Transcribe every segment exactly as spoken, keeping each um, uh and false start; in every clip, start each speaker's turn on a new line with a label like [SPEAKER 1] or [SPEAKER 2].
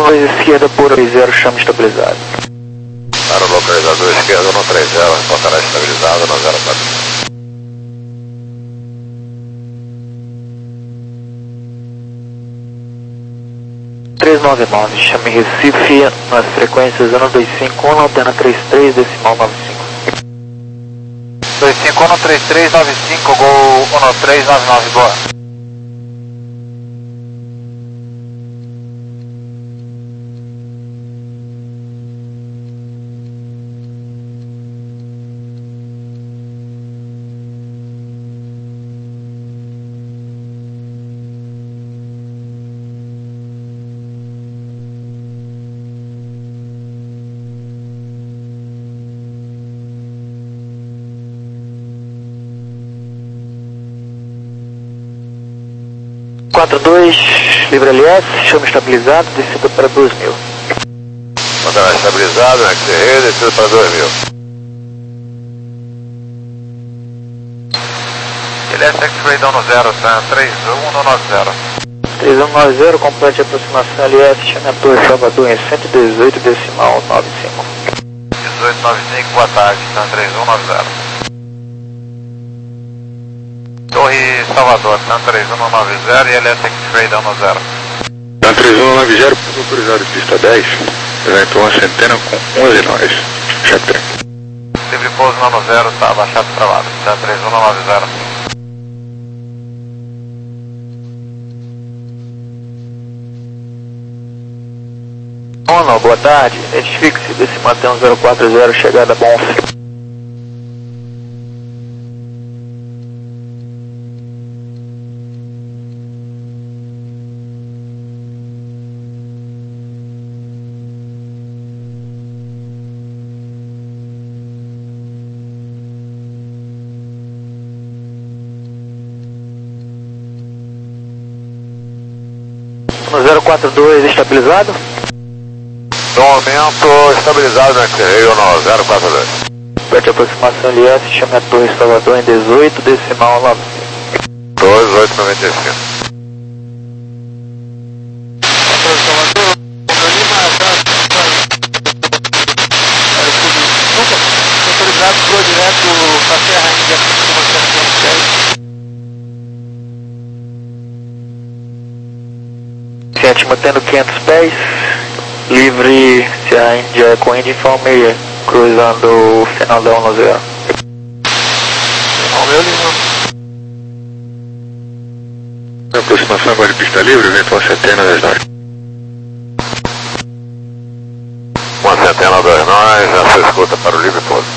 [SPEAKER 1] dois esquerda por zero, chama estabilizado.
[SPEAKER 2] Para o localizador esquerdo no três zero, reportará estabilizado no zero quatro.
[SPEAKER 1] três nove nove, chame Recife nas frequências um dois cinco um, antena trinta e três, decimal nove cinco.
[SPEAKER 2] dois cinco um, trinta e três, nove cinco, gol um três nove nove, boa.
[SPEAKER 1] quatro dois, livre L S, chama estabilizado, descida para dois mil.
[SPEAKER 2] Mandará estabilizado, X R, descida para dois mil. L S X-Ray down no zero, tá? três um nove zero.
[SPEAKER 1] três um nove zero, complete a aproximação L S, chame a Torre Salvador em cento e dezoito, decimal nove cinco.
[SPEAKER 2] dezoito nove cinco, boa tarde, tá? três um nove zero. Torre Salvador, Tan três um nove zero e L S X-Ray down no zero.
[SPEAKER 3] Tan três um nove zero, autorizado pista dez, eventual uma centena com onze nós. Check.
[SPEAKER 2] Livre pouso no zero, tá abaixado e travado. Tan três um nove zero.
[SPEAKER 1] Olá, boa tarde, identifique-se, decimal um zero quatro zero, chegada bom. No zero quatro dois, estabilizado?
[SPEAKER 2] No momento, estabilizado no X-Ray no zero quatro dois.
[SPEAKER 1] Pede aproximação L S, chame a Torre Salvador em dezoito, decimal nove cinco.
[SPEAKER 2] dois oito nove cinco.
[SPEAKER 1] Autorizado pro direto para a Serra Índia, sete mantendo quinhentos pés, livre Serra Índia com Índia Informeia, cruzando o final da um zero.
[SPEAKER 2] Romeu Lima.
[SPEAKER 3] Aproximação agora de pista livre, eventual centena das nós.
[SPEAKER 2] Uma centena das nós, já se escuta para o livre pouso.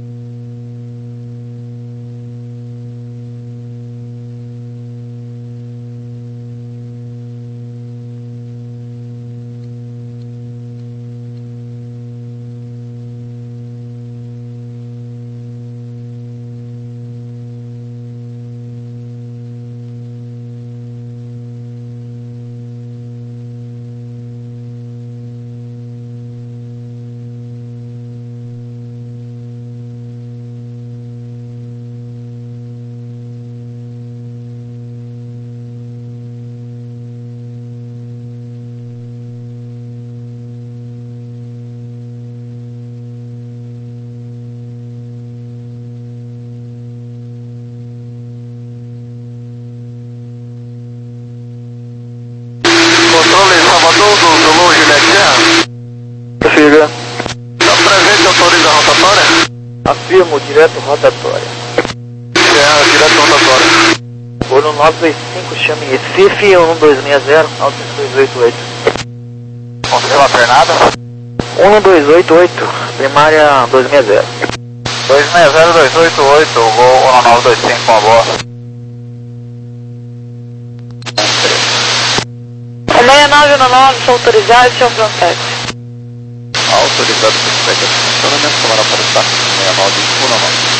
[SPEAKER 2] Controle Salvador do, do Longe Juliette.
[SPEAKER 1] Prossiga.
[SPEAKER 2] Está presente, autoriza a rotatória?
[SPEAKER 1] Afirmo, direto rotatória.
[SPEAKER 2] É, direto rotatória.
[SPEAKER 1] Bolo nove dois cinco, chame Recife, um dois seis zero, altitude dois oito oito.
[SPEAKER 2] Confirma a pernada?
[SPEAKER 1] um dois oito oito, primária dois seis zero.
[SPEAKER 2] dois seis zero dois oito oito, gol um nove dois cinco, uma boa.
[SPEAKER 4] O seis nove um nove, sou autorizado, seu Frontex.
[SPEAKER 2] Autorizado por espécie de funcionamento, tomara para o status seis nove um nove.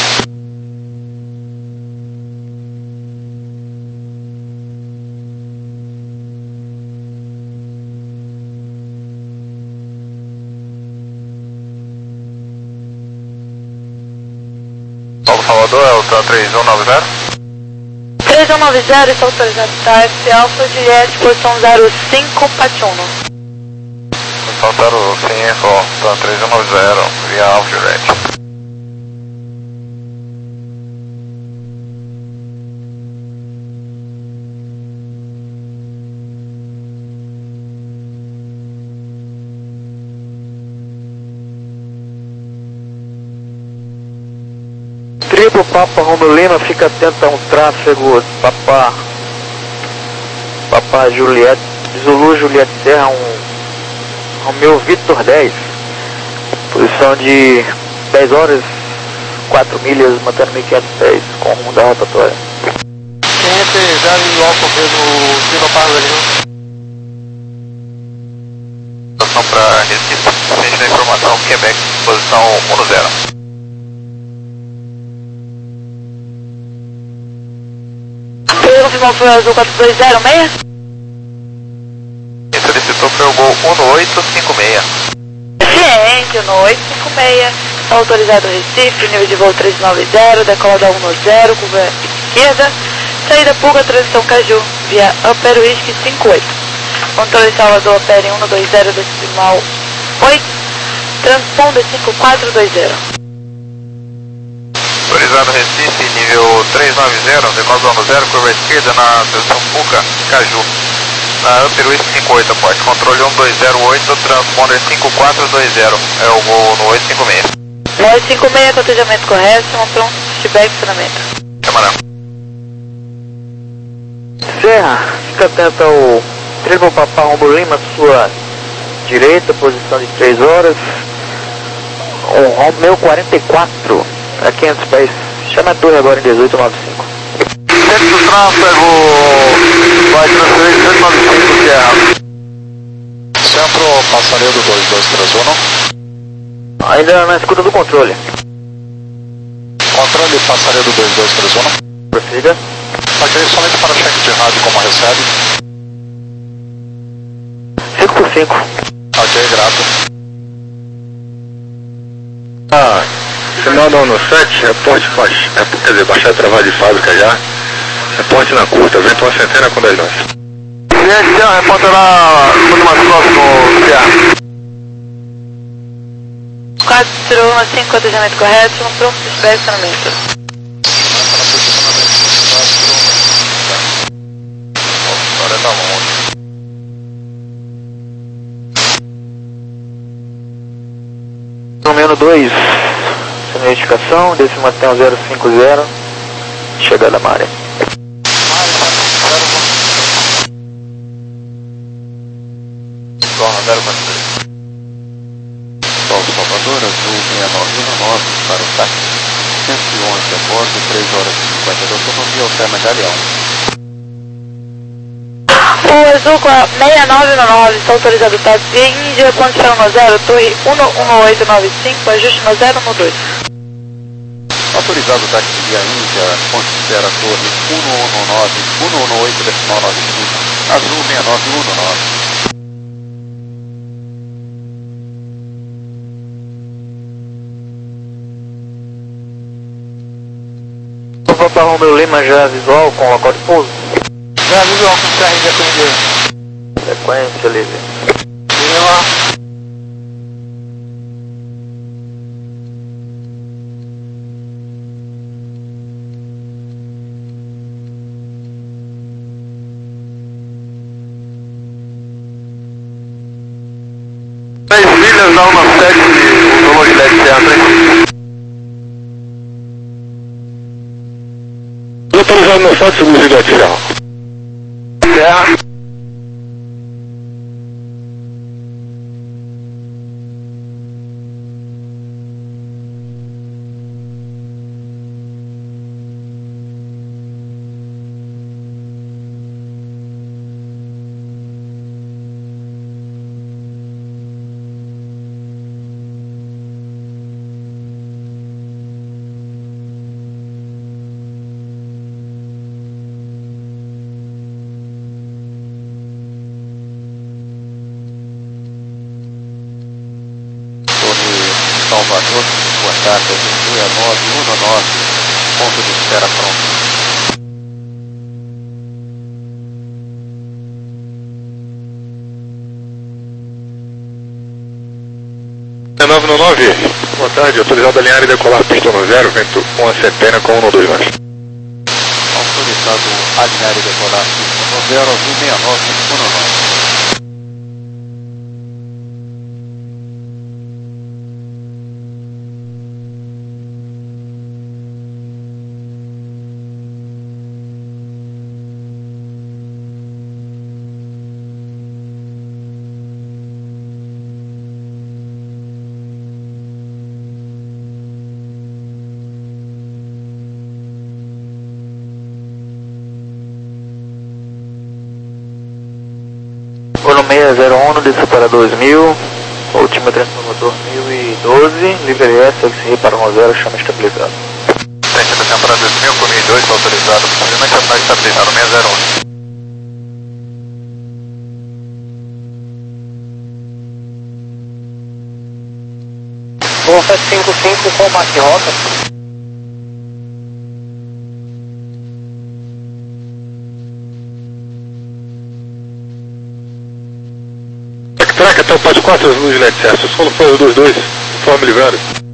[SPEAKER 2] Paulo Salvador, é o Tan três um nove zero?
[SPEAKER 4] três um nove zero, está autorizado, tá? F Alfa Juliette, posição zero cinco, Patiuno.
[SPEAKER 2] Faltaram cinco, tá três um nove zero, via Alfa Red.
[SPEAKER 1] Triplo Papa Romeo Lima, fica atento a um tráfego Papa, Papa Juliette, Zulu Juliette Serra, um Romeo Vitor dez, posição de dez horas, quatro milhas, mantendo mil e quinhentos pés, com rumo da rotatória.
[SPEAKER 2] quinhentos, já e o Alfa mesmo, Lima Parla ali. Posição para Recife, frente da informação, Quebec, posição um zero.
[SPEAKER 4] Confirmou foi o Azul quatro dois zero seis?
[SPEAKER 2] Esse solicitou foi o Gol um oito cinco seis.
[SPEAKER 4] Ciente, um oito cinco seis. Autorizado Recife, nível de voo três nove zero, decola da um zero, curva esquerda. Saída Puga, transição Caju, via Upper Whisky cinco oito. Controle Salvador, Upper um dois zero, decimal oito. Transponder cinco quatro dois zero.
[SPEAKER 2] Autorizado Recife, nível três nove zero, decola da um zero, curva esquerda na transição Puga, Caju. Na Upper Whisky cinco oito, aporte controle um dois zero oito, transponder cinco quatro dois zero, é o Gol no oito cinco seis.
[SPEAKER 4] No oito cinco seis, cotejamento correto, um pronto, feedback, funcionamento.
[SPEAKER 2] Camarão.
[SPEAKER 1] Serra, fica atento ao Triplo Papa Romeo Lima, sua direita, posição de três horas, um Romeo quarenta e quatro, a quinhentos pés, chama a torre agora em dezoito noventa e cinco.
[SPEAKER 2] Centro do tráfego, vai transferir dezoito noventa e cinco, Serra. Centro, passaredo dois dois três um.
[SPEAKER 1] Ainda na escuta do controle.
[SPEAKER 2] Controle, passaredo dois dois três um.
[SPEAKER 1] Prossiga.
[SPEAKER 2] Ok, somente para cheque de rádio como recebe.
[SPEAKER 1] cinco por cinco.
[SPEAKER 2] Ok, grato.
[SPEAKER 3] Ah, final da um sete, reporte, baix- é, quer dizer, baixar trabalho de fábrica já. Reporte na curta, vento uma centena com dez nós.
[SPEAKER 2] Ciente, Serra, repórter lá, muito mais próximo, Serra.
[SPEAKER 4] quatro um cinco, cotejamento correto, um pronto, feedback, funcionamento.
[SPEAKER 2] Agora tá longe.
[SPEAKER 1] Número dois, sem identificação, desce mantém zero cinco zero, chegada à maré.
[SPEAKER 2] Torna zero quatro três. Sol Salvador, Azul seis nove um nove para o táxi. cento e onze a bordo, três horas e cinquenta de autonomia, alterna Galeão.
[SPEAKER 4] O Azul seis nove um nove, está autorizado táxi Índia, condição no zero, torre um um oito nove cinco, ajuste no zero no dois.
[SPEAKER 2] Autorizado táxi via Índia, considera a torre um um nove, um um oito decimal nove cinco, Azul seis nove um nove.
[SPEAKER 1] O Papa Romeo Lima já visual com local de pouso.
[SPEAKER 2] Já visual com C R de atender.
[SPEAKER 1] Sequência livre.
[SPEAKER 2] Lima. Três milhas da um sete, o número de dez certo.
[SPEAKER 3] Autorizado no fato segundo de Serra.
[SPEAKER 2] Serra. Salvador, boa tarde, seis nove um nove, ponto de espera pronto.
[SPEAKER 3] no nove, boa tarde, autorizado a alinhar e decolar pista no zero, vento uma centena com um no dois mais.
[SPEAKER 5] Autorizado a alinhar e decolar pista no zero, azul sessenta e nove, um no nove.
[SPEAKER 1] Voo seis zero um, desça para dois mil, última transformador mil e doze, livre S, X R para um zero, chama estabilizado.
[SPEAKER 2] Transmissão para dois mil, com mil e dois, autorizado, procedimento terminal estabilizado, seis zero um.
[SPEAKER 1] Golfa cinco cinco com marque rota.
[SPEAKER 3] Traca até o pátio quatro, as luzes L E D certo. O solo foi o dois dois, forma livrada.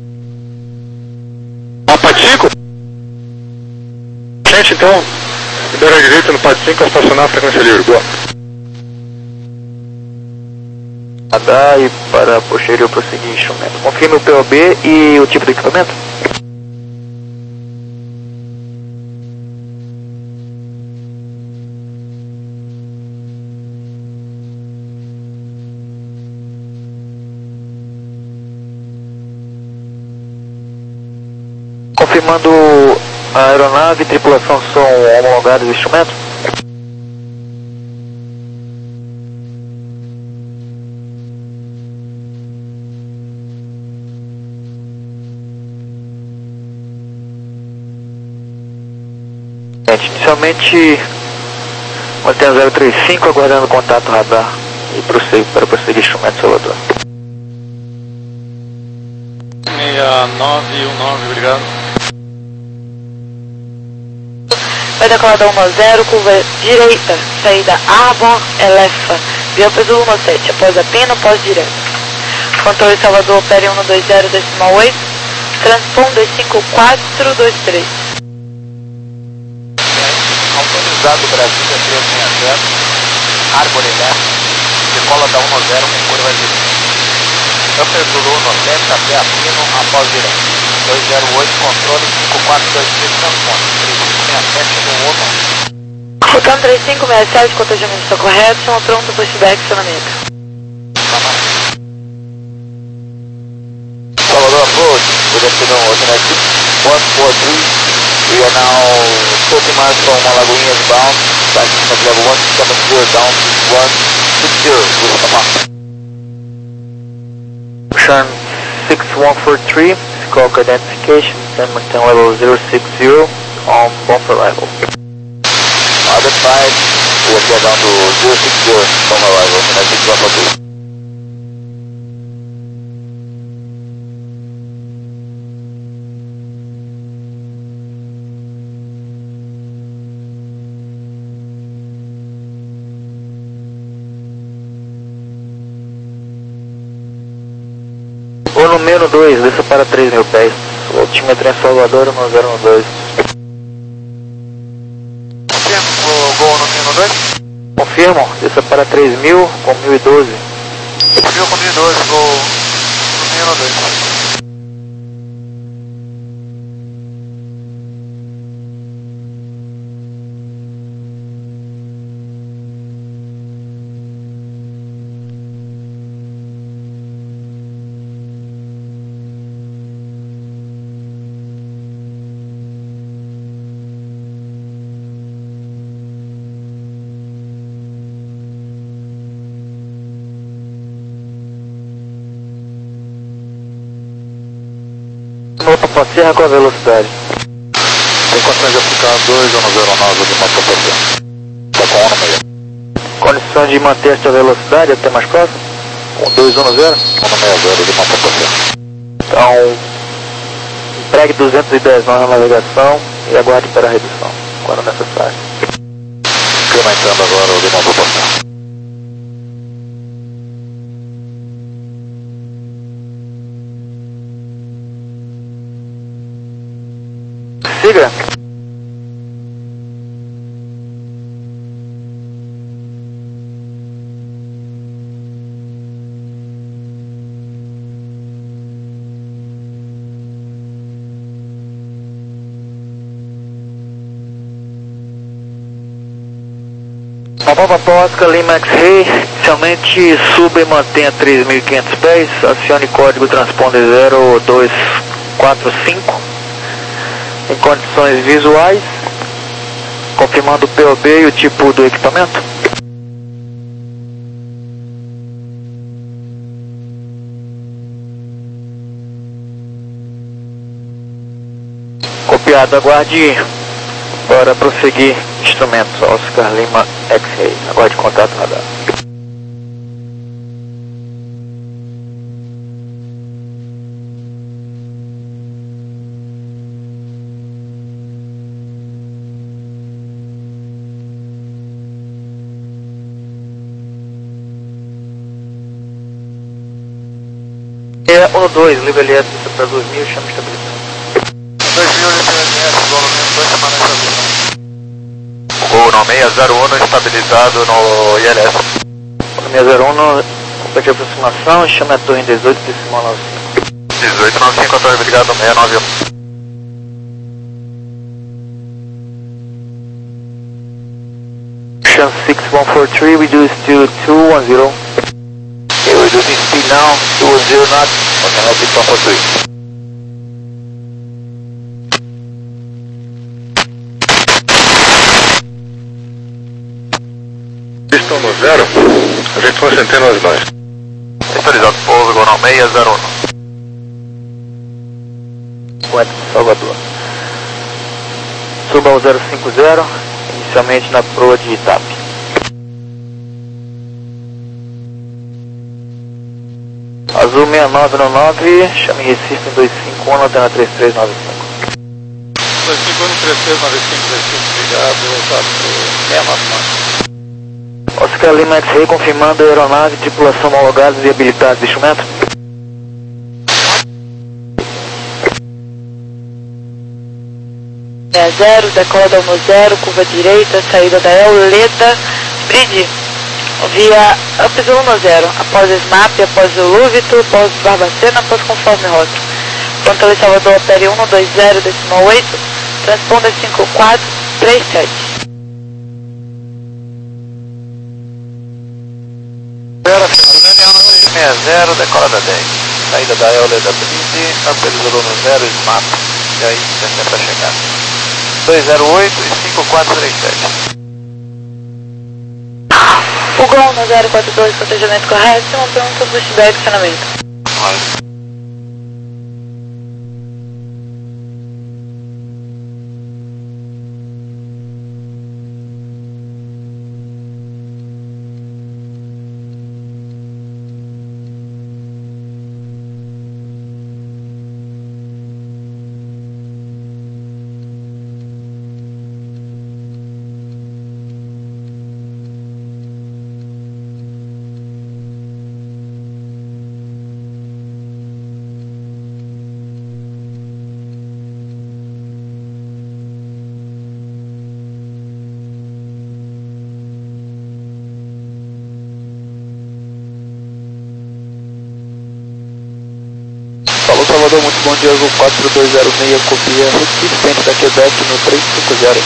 [SPEAKER 3] A pátio cinco? Gente, então, libera a direita no pátio cinco, estacionar a frequência livre, boa.
[SPEAKER 1] Radar e para posterior prosseguir instrumento. Confirme o P O B e o tipo de equipamento. Confirmando a aeronave, tripulação são homologados do instrumento. Inicialmente, mantém zero três cinco, aguardando contato radar e prossegue para prosseguir instrumento Salvador.
[SPEAKER 5] seis nove um nove, obrigado.
[SPEAKER 4] Vai decolar da um zero, curva direita, saída Arbor, Elefa, via Peso um sete, após a pina, após direto. Controle Salvador, opere um dois zero, decimal oito, transponder cinco quatro dois três.
[SPEAKER 2] Autorizado Brasília três seis zero, Arbor Elefa, decola da um zero com curva direita. Upper Zulu um sete, até a pino, após direto. dois zero oito, controle cinco quatro dois três, transponder. três cinco seis sete no outro.
[SPEAKER 4] Rotando três cinco seis sete, contagiamento está correto, são pronto, pushback, acionamento.
[SPEAKER 2] Salvador approach, good afternoon, alternative one four three, we are now thirty miles from Alagoinhas bound, taxi at level one seven zero down one six zero, with come on.
[SPEAKER 1] Ocean six one four three, squawk identification, and maintain level zero six zero on bumper arrival.
[SPEAKER 2] Other side, we are here down to zero six zero from arrival, and six one four three.
[SPEAKER 1] Voo número dois, desça para três mil pés. Altimetria Salvador um zero um dois.
[SPEAKER 2] Confirmo o gol no número dois?
[SPEAKER 1] Confirmo, desça para três mil com mil e doze.
[SPEAKER 2] Confirmo com mil e doze, gol no número dois.
[SPEAKER 1] Opa, Serra com a velocidade.
[SPEAKER 2] Tem condições de aplicar dois um zero nove de moto P C. Está com um no meio.
[SPEAKER 1] Condição de manter esta velocidade até mais próximo? Com dois um zero?
[SPEAKER 2] um no meio zero de moto P C.
[SPEAKER 1] Então, empregue duzentos e dez na navegação e aguarde para a redução, quando necessário.
[SPEAKER 2] Incrementando agora o de moto P C.
[SPEAKER 1] prossiga. Papá, papá, Oscar Lima X-Ray, inicialmente suba e mantenha três mil e quinhentos pés, acione código transponder zero dois quatro cinco, em condições visuais, confirmando o P O B e o tipo do equipamento. Copiado, aguarde para prosseguir instrumentos, Oscar Lima X-Ray, aguarde contato radar. É um dois, nível L S para dois mil, chama estabilização.
[SPEAKER 2] dois mil, L S, volume dois semanas estabilização. Gol no seis zero um estabilizado no I L S.
[SPEAKER 1] seis zero um, complete de aproximação, chama a torre em dezoito, decimal nove cinco.
[SPEAKER 2] dezoito nove cinco, a torre obrigado, seis nove um.
[SPEAKER 1] Ocean six one four three, reduce to two one zero.
[SPEAKER 2] Okay, reducing speed now, two one zero knots, Ocean six one four three.
[SPEAKER 3] Estão no zero, a gente vai centeno as nós.
[SPEAKER 2] Sintonizado, pouso, gol no seis zero um.
[SPEAKER 1] Quanto, Salvador. Suba ao zero cinco zero, inicialmente na proa de Itap. Azul seis nove nove nove, chame Recife em dois cinco um, antena três três nove cinco.
[SPEAKER 5] dois cinco um, três três nove cinco, Recife, ligado, voltado para o seis nove nove.
[SPEAKER 1] Oscar Lima X-Ray confirmando a aeronave, tripulação homologados e habilitados de instrumento.
[SPEAKER 4] É zero, decola da um zero, curva direita, saída da Euleda, Bridge, via Upzul um zero, após S M A P, após o Lúvito, após Barbacena, após conforme rota. Controle Salvador, opere um dois zero, decimal oito, transponder cinco quatro três sete.
[SPEAKER 2] seis zero, decola da dez. Saída da Euleda Bridge, Upzul um zero, S M A P. E aí, descendo para chegar. dois zero oito e cinco quatro três sete.
[SPEAKER 4] O Gol no zero quatro dois, protegimento correto, uma pronto, pushback, acionamento.
[SPEAKER 1] Falou Salvador, muito bom dia, Azul quatro dois zero seis, copia Recife, dentro da Quebec no três cinco zero.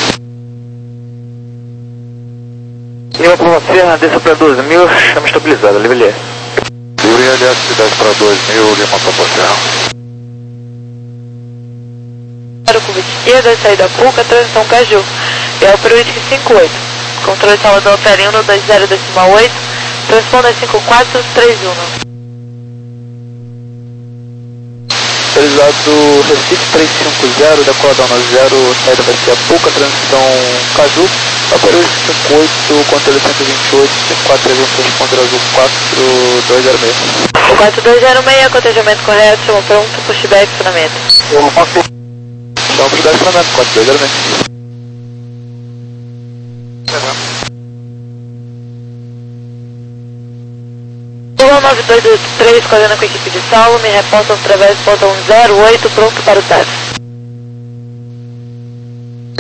[SPEAKER 1] Lima para você, desça para doze mil, chama estabilizada, livre L S.
[SPEAKER 2] Livre L S, cidade para dois mil, Lima para você.
[SPEAKER 4] Curva esquerda, saída Puca, transição Caju. É o Peruísque cinco oito. Controle Salvador, opere um dois zero, decimal oito, transponder cinco quatro três um.
[SPEAKER 1] Autorizado Recife três cinco zero, decola da um zero, saída vai ser a Puca, transição Caju, Peruísque cinco oito, controle cento e vinte e oito, cinco quatro três um, responder Azul quatro dois zero seis.
[SPEAKER 4] O quatro dois zero seis, acompanhamento correto, chama pronto, pushback, acionamento.
[SPEAKER 1] Chama pushback, acionamento, quatro dois zero seis.
[SPEAKER 4] nove dois dois três, coordenando com a equipe de Saulo, me reportam através do portão zero oito, pronto para o táxi.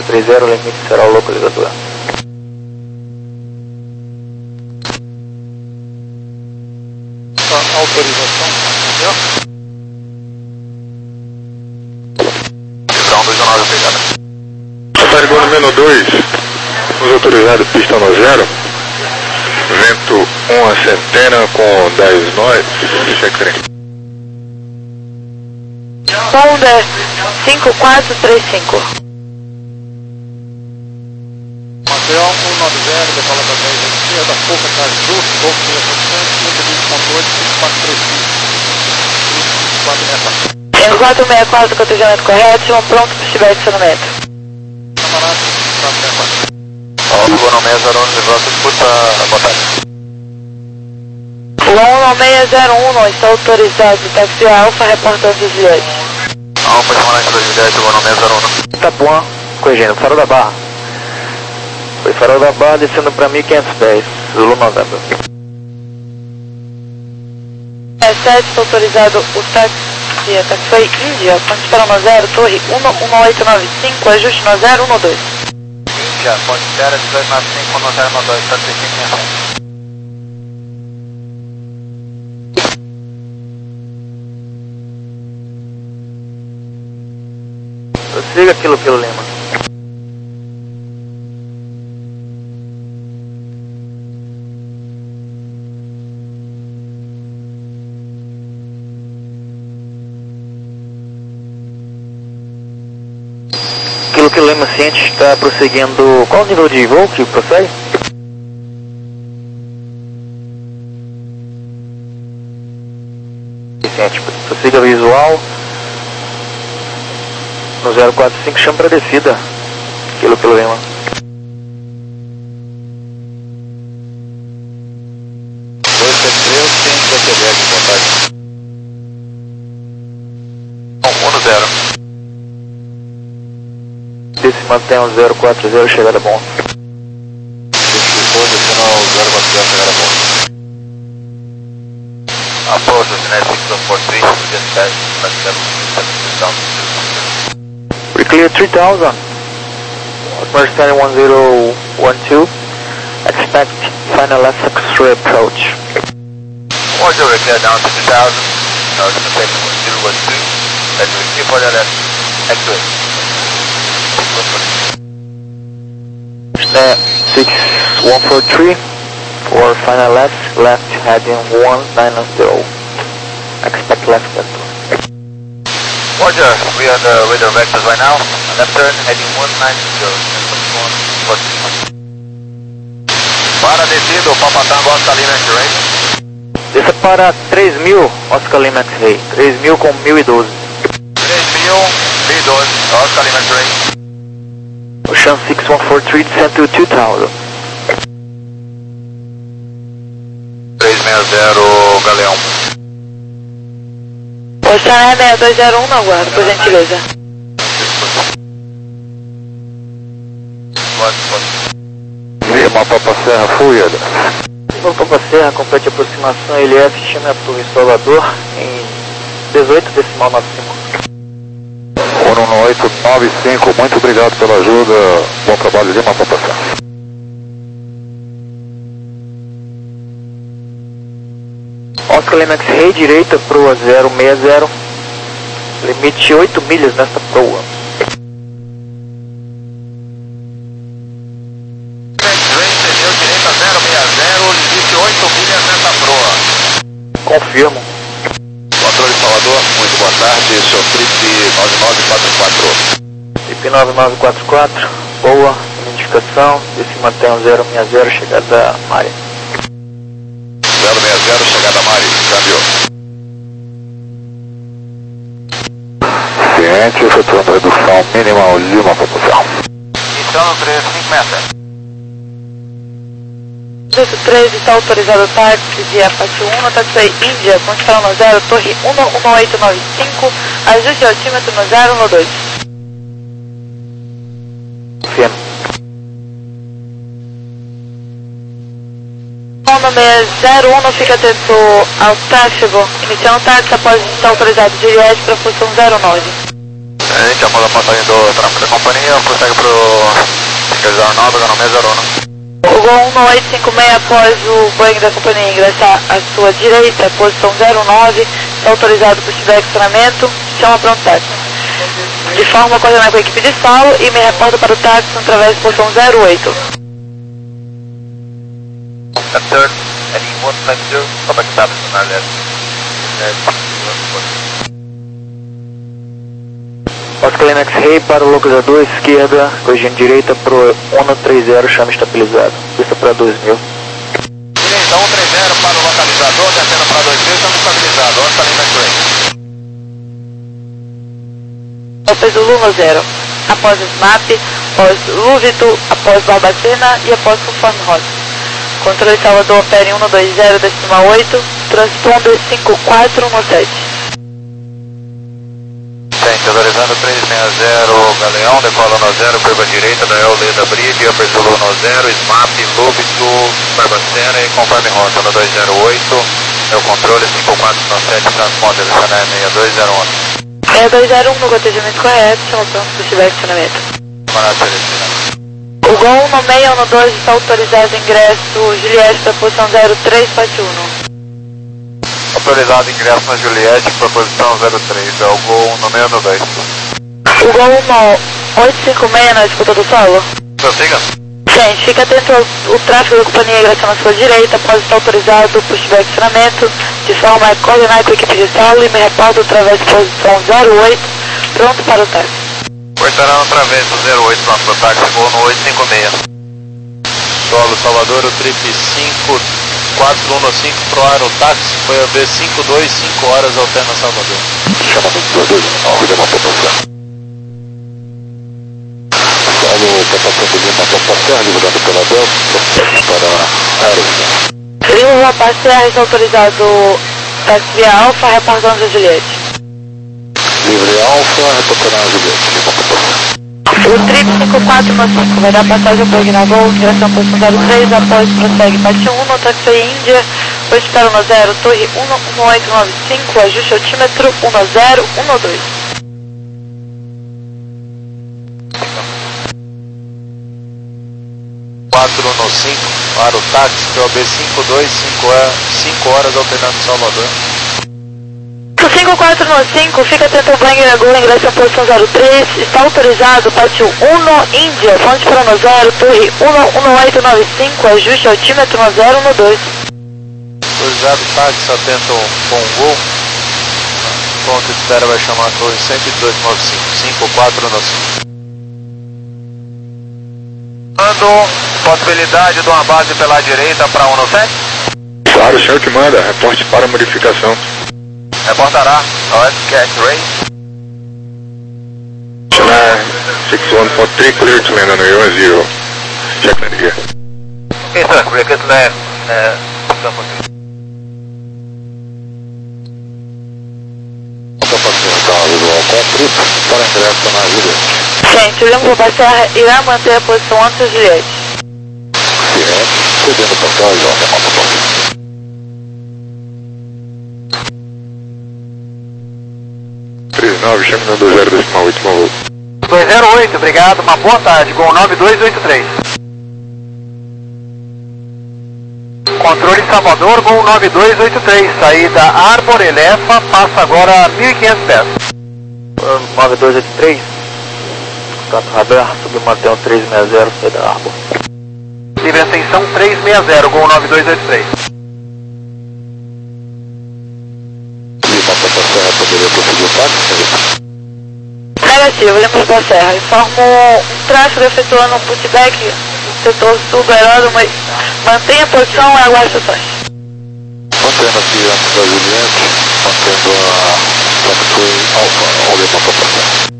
[SPEAKER 1] três zero, limite será o localizador.
[SPEAKER 5] Autorização, entendeu?
[SPEAKER 2] Visão dois nove, obrigado.
[SPEAKER 3] Sargão número dois, os autorizados pista no zero. Vento uma centena com dez nós, check-in.
[SPEAKER 4] Honda cinco quatro três cinco.
[SPEAKER 5] Maceió um nove zero, decola da dez esquerda, Pouca Caju, Golfo mil oitocentos, cento e vinte ponto oito, cinco quatro três cinco. quatro seis quatro.
[SPEAKER 4] Em quatro seis quatro, cotejamento correto, estamos prontos para estiver estacionamento.
[SPEAKER 5] Camarada, quatro seis quatro.
[SPEAKER 2] Alto, Bonomé zero um, de volta, escuta, boa tarde.
[SPEAKER 4] O um seis zero um está autorizado, táxi Alfa, reportando os viés.
[SPEAKER 2] Alfa, comandante da Juliette, Bonomé zero um.
[SPEAKER 1] Itapuã, corrigindo, farol da Barra. Foi farol da Barra descendo para mil e quinhentos pés, Zulu Novembro.
[SPEAKER 4] É sete, está autorizado o táxi, a taxi Índia, ponte para no zero, torre um um oito nove cinco, ajuste no zero um dois.
[SPEAKER 2] Índia, ponte zero, dezoito nove cinco, no zero um dois, táxi cinco sessenta e sete.
[SPEAKER 1] Prossiga aquilo pelo Lima. Aquilo que o Lima Ciente está prosseguindo. Qual o nível de voo que prossegue? Ciente, prossiga visual. No zero quatro cinco, chama para descida. Aquilo pelo Lima.
[SPEAKER 5] dois sete três, tem que receber aqui, boa tarde.
[SPEAKER 2] um no zero.
[SPEAKER 1] Desse mantém o zero quatro zero, chegada bom.
[SPEAKER 5] Desculpou, descendo ao zero quatro zero, chegada bom.
[SPEAKER 2] Approach, Juliette six four three, dispatch, seven,
[SPEAKER 1] We clear three thousand. Mercedes one zero one two. Expect final X-ray approach.
[SPEAKER 2] Roger, we clear down to two thousand. Now it's going to take one zero one two. Let's receive for the left. X-ray.
[SPEAKER 1] Uh, six one four three. For final left, left heading one nine zero. Expect left control.
[SPEAKER 2] Roger, we are on the radar vectors right now. Left turn, heading one nine zero. Para descido, Papa Tango, Oscar Lima X-Ray.
[SPEAKER 1] Desça para três mil, Oscar Lima X-Ray. três mil com mil e doze.
[SPEAKER 2] três mil, mil e doze, Oscar Lima X-Ray.
[SPEAKER 1] Ocean six one four three, descend to two thousand.
[SPEAKER 2] três seis zero, Galeão.
[SPEAKER 4] Ocean seis dois zero um, na guarda, por gentileza.
[SPEAKER 2] Pode, pode.
[SPEAKER 3] Lima, Papa Serra, Fúria.
[SPEAKER 1] Lima Papa Serra, complete aproximação L F, chame a torre Salvador em dezoito decimal nove cinco.
[SPEAKER 3] um um oito nove cinco, muito obrigado pela ajuda. Bom trabalho, Lima, Papa Serra.
[SPEAKER 1] Oscar Lima X-Ray, direita, proa zero seis zero. Limite oito milhas nesta proa.
[SPEAKER 2] X-Ray, pneu direita zero seis zero, limite oito milhas nessa proa.
[SPEAKER 1] Confirmo.
[SPEAKER 2] Controle Salvador, muito boa tarde, seu trip nove nove quatro quatro.
[SPEAKER 1] Trip nove nove quatro quatro, boa, identificação, esse mantém o zero seis zero, chegada Mari.
[SPEAKER 2] zero seis zero, chegada Mari, câmbio.
[SPEAKER 3] Ciente, efetuando redução mínima Lima, Papa Serra.
[SPEAKER 2] Iniciando três cinco sete.
[SPEAKER 4] Preço três está autorizado o táxi de Apache um no táxi Índia, ponte para no zero, torre um um oito nove cinco, ajuste altímetro no zero um dois.
[SPEAKER 1] Confirmo.
[SPEAKER 4] Honda seis zero um, fica atento ao tráfego, iniciando o táxi após estar autorizado de Juliette para função zero nove.
[SPEAKER 2] A gente após a passagem do tráfego da companhia, prossegue para o Arnaldo, Ganomé zero um.
[SPEAKER 4] O Gol um oito cinco seis após o Boeing da companhia ingressar à sua direita, posição zero nove, está autorizado para estiver estacionamento, chama para um táxi. De forma a coordenar com a equipe de solo e me reporta para o táxi através da posição zero oito.
[SPEAKER 2] Third, heading one five zero, contact status on our left.
[SPEAKER 1] Oscar Linux Rei para o localizador esquerda, corrigindo direita para o um três zero, chama estabilizado. Pista para dois mil.
[SPEAKER 2] Direita um três zero para o localizador, descendo para dois mil, chama estabilizado. Oscar Linux Rei.
[SPEAKER 4] Após o Luma zero, após o SMAP, após Lúvito, após Barbacena e após conforme rota. Controle Salvador opere um dois zero, décima oito, transponder cinco quatro um sete.
[SPEAKER 2] Gente, autorizando três seis zero, Galeão, decola no zero, curva direita, da Euleda Bridge, Upper Zulu no zero, SMAP, Lúbito, Barbacena e conforme rota no dois zero oito, meu controle cinco quatro um sete, transponder seis dois zero um.
[SPEAKER 4] seis dois zero um no atendimento correto, chama pronto para estiver estacionamento. O Gol no seis um dois está autorizado ingresso Juliette para posição zero três quatro um.
[SPEAKER 2] Autorizado ingresso na Juliette para posição zero três, é o Gol no seis um dois.
[SPEAKER 4] O Gol no oito cinco seis na disputa do solo.
[SPEAKER 2] Prossiga.
[SPEAKER 4] Gente, fica atento ao, ao tráfego da companhia ingressando na sua direita, pode estar autorizado para estiver estacionamento, de forma a coordenar com a equipe de solo e me reporta através da posição zero oito, pronto para o táxi.
[SPEAKER 2] Cortarão através do zero oito, pronto para o táxi, Gol no oito cinco seis.
[SPEAKER 5] Solo Salvador, o trip cinco quatro um cinco pro ar, o táxi foi a B cinco dois, cinco horas alterna Salvador.
[SPEAKER 3] Chama do dois, cuida uma proporção. Solo, capacete de uma proporção, liberado pela Delta, para Aerovision.
[SPEAKER 4] Lima Passear está autorizado táxi via Alfa, reportando a Juliette.
[SPEAKER 3] Livre Alfa, retornando a Juliette, uma proporção.
[SPEAKER 4] O trip cinco quatro um cinco vai dar passagem ao Boeing na Gol, direção posição zero três, após prossegue Pati um, no táxi Índia, oito para um zero, torre um um oito nove cinco, ajuste altímetro um zero um dois.
[SPEAKER 5] quatro um cinco para o táxi, que é o B cinco dois, cinco horas alternando Salvador.
[SPEAKER 4] O cinco quatro um cinco, fica atento ao Boeing na Gol, ingressa à posição zero três, está autorizado, Pati um, Índia, fonte para um zero, torre um um oito nove cinco, ajuste altímetro um zero um dois.
[SPEAKER 5] Autorizado táxi, atento com o Gol. Ponto de espera vai chamar a torre cento e dois nove cinco, cinco quatro um cinco.
[SPEAKER 2] Mando possibilidade de uma base pela direita para um sete.
[SPEAKER 3] Claro, o senhor que manda, reporte para modificação.
[SPEAKER 2] Reportará, West Cat Ray.
[SPEAKER 3] Channel six one point three, clear to land on the one zero. Check that here.
[SPEAKER 2] Okay, sir, request left. Uh,
[SPEAKER 3] Para ingresso na Juliette.
[SPEAKER 4] Gente, o Lima Passear irá manter a posição antes da Juliette.
[SPEAKER 3] Ciente, cedendo passagem, ó, remota passagem. três nove, chame no dois zero, décima oito, por favor.
[SPEAKER 2] dois zero oito, obrigado, uma boa tarde, Gol nove dois oito três. Controle Salvador, Gol nove dois oito três, saída Arbor Elefa, passa agora a mil e quinhentos pés.
[SPEAKER 1] nove dois oito três, contato radar, submanter um três seis zero, saída Arbor.
[SPEAKER 2] Livre ascensão três seis zero, Gol nove dois oito três.
[SPEAKER 3] Lima para Serra, poderia prosseguir o táxi?
[SPEAKER 4] Negativo, Lima Passear. Informo um tráfego efetuando um putback no setor sul do aeródromo. Mantenha a posição e aguarde estações.
[SPEAKER 3] Mantendo aqui antes da Juliette, mantendo a Taxway Alpha, ao Lima para Serra.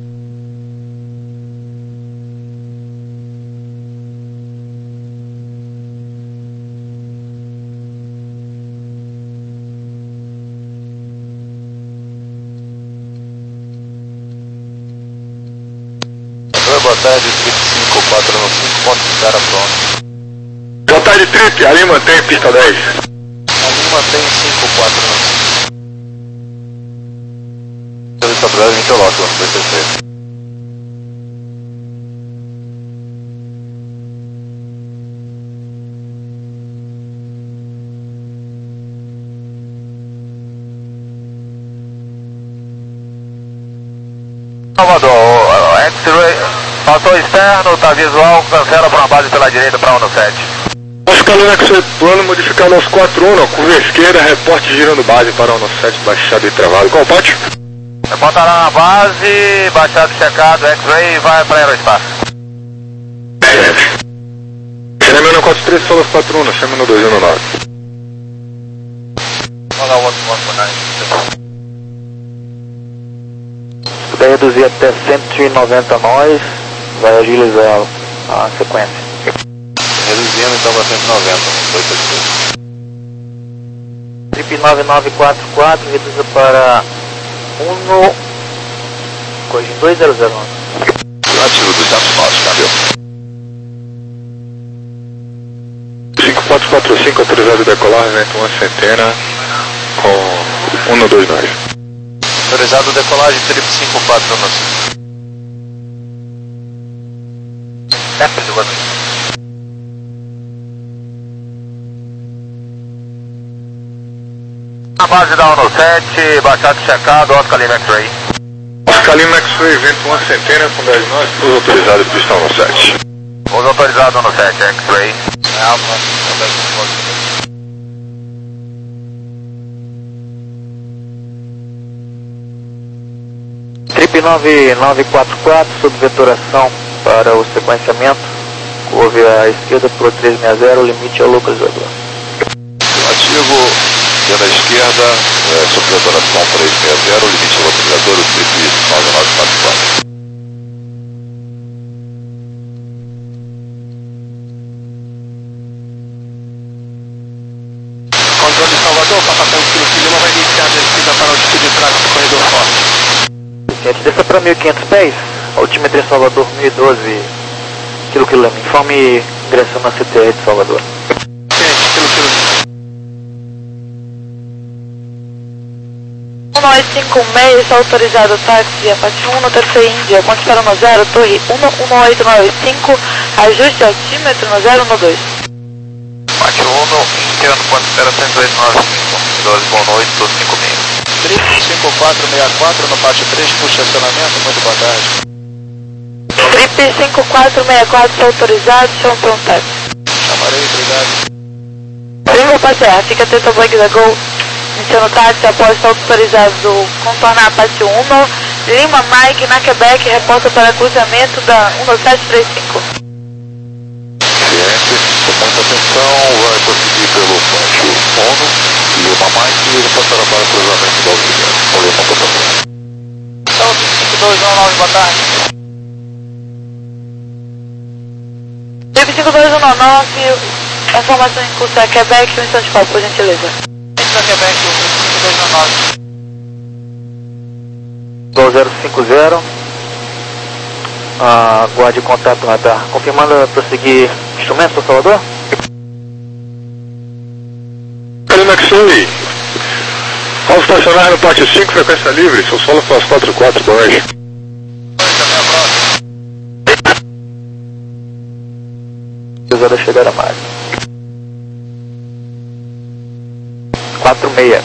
[SPEAKER 5] Boa tarde, trip cinco quatro um cinco, ponto de espera pronto.
[SPEAKER 3] Boa tarde, Trip, ali mantém pista dez.
[SPEAKER 5] Ali mantém cinco quatro um cinco.
[SPEAKER 3] Estabilidade meteorológica, no B T C.
[SPEAKER 2] Salvador, X-Ray, passou externo, tá visual, cancela para uma base pela direita para um sete.
[SPEAKER 3] Oscar X-Ray, plano modificado aos quatro um, curva esquerda, reporte girando base para um sete, baixado e travado. Qual pátio?
[SPEAKER 2] Reporta lá na base, baixado checado, X-Ray, vai para aeroespaço.
[SPEAKER 3] Chama no quatro três, solo quatro um, chama no dois um nove.
[SPEAKER 2] Olha o outro ponto, né?
[SPEAKER 1] Se puder reduzir até cento e noventa nós, vai agilizar a sequência.
[SPEAKER 2] Reduzindo então para cento e noventa, dois três três.
[SPEAKER 1] Trip nove nove quatro quatro, reduza para um, corrigir dois zero zero nove.
[SPEAKER 2] Ativo duzentos nós, câmbio.
[SPEAKER 3] cinco quatro quatro cinco, autorizado a decolar, vento uma centena com um dois nove.
[SPEAKER 2] Autorizado decolagem, trip cinco quatro nós. Sempre de você. Na base da um sete, baixado checado, Oscar Lima X-Ray.
[SPEAKER 3] Oscar Lima X-Ray, vento uma centena com dez nós, pouso autorizado, pista um sete.
[SPEAKER 2] Pouso autorizado um sete, X-Ray. Alfa,
[SPEAKER 1] Trip nove nove quatro quatro, sob vetoração para o sequenciamento, curva à esquerda por três seis zero, limite ao localizador.
[SPEAKER 2] Ativo, pela esquerda, é, sob vetoração três seis zero, limite ao localizador, o trip nove nove quatro quatro.
[SPEAKER 5] Controle de Salvador, Papa Tranquilo, Lima vai iniciar a descida para a altitude de tráfego do corredor forte.
[SPEAKER 1] Gente, desça para mil e quinhentos pés, altimetria Salvador mil e doze, quilo quilo Lima. Informe ingressando na C T R de Salvador.
[SPEAKER 5] Ciente, quilo quilo Lima.
[SPEAKER 4] um nove cinco seis, está autorizado táxi, Apache um no terceiro Índia, ponte para no zero, torre um um oito nove cinco, ajuste altímetro no zero um dois.
[SPEAKER 2] Apache um, Índia, no ponto zero cento e dois nove cinco, doze, boa noite, tudo cinco mil.
[SPEAKER 5] Trip cinco quatro seis quatro no pátio três, puxa acionamento, muito boa tarde.
[SPEAKER 4] Trip cinco quatro seis quatro, está autorizado, chama para um táxi.
[SPEAKER 5] Chamarei, obrigado.
[SPEAKER 4] Primo passear, fica atento ao bug da Gol. Iniciando táxi, após estar autorizado contornar Apache um, Lima Mike na Quebec, reporta para cruzamento da um sete três cinco.
[SPEAKER 2] Ciente, com muita atenção, vai prosseguir pelo Apache um, Lima Mike, e ele passará para o cruzamento da auxiliar. O Lima passará.
[SPEAKER 5] Então, cinco dois um nove, boa tarde.
[SPEAKER 4] Trip cinco dois um nove, informação em curso da Quebec, um instante qual, por gentileza.
[SPEAKER 5] Da Quebec, cinco dois um nove.
[SPEAKER 1] dois zero cinco zero, aguarde contato radar. Confirmando prosseguir instrumentos para Salvador?
[SPEAKER 3] Lima X-Ray, ao estacionar no pátio cinco, frequência livre, seu solo foi às quatro quatro, boa noite.
[SPEAKER 1] Precisada chegar a mais. quatro seis.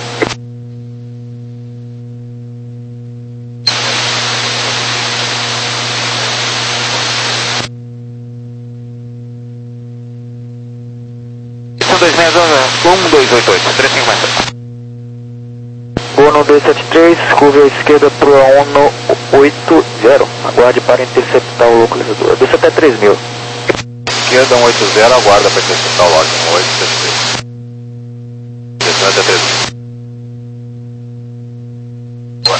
[SPEAKER 2] dois seis um dois oito oito, três cinco metros.
[SPEAKER 1] Bono dois sete três, curva à esquerda para um oito zero. Aguarde para interceptar o localizador. Desça até três mil.
[SPEAKER 2] Esquerda um oito zero, aguarda para interceptar o log um oito sete três. Descendo até três mil. Boa.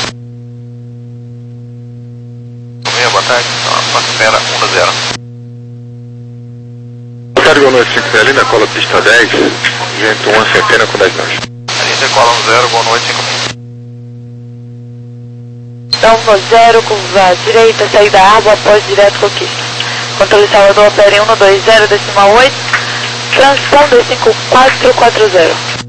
[SPEAKER 2] Boa tarde, espera um zero.
[SPEAKER 3] Boa tarde, boa noite, cinco P L, na cola pista dez, vento uma centena com dez nós.
[SPEAKER 2] Ali decola um zero, boa noite, cinco mil.
[SPEAKER 4] Dá um zero, curva à direita, saída água, após direto conquista. Controle Salvador, opera em um dois zero, decimal oito, transponder cinco quatro quatro zero.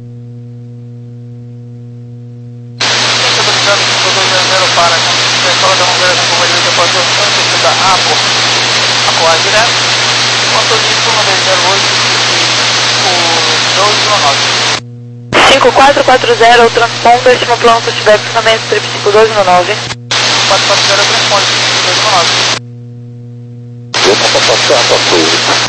[SPEAKER 5] Para a escola da Monteira com uma direita após o centro da APO, apoio direto, motorista um dois zero oito, o dois um nove.
[SPEAKER 4] cinco quatro quatro zero, transponder, estima plano com estiver equipamento, trip cinco dois um nove.
[SPEAKER 5] quatro quatro zero transponder cinco dois um nove.
[SPEAKER 3] Opa, tá passando,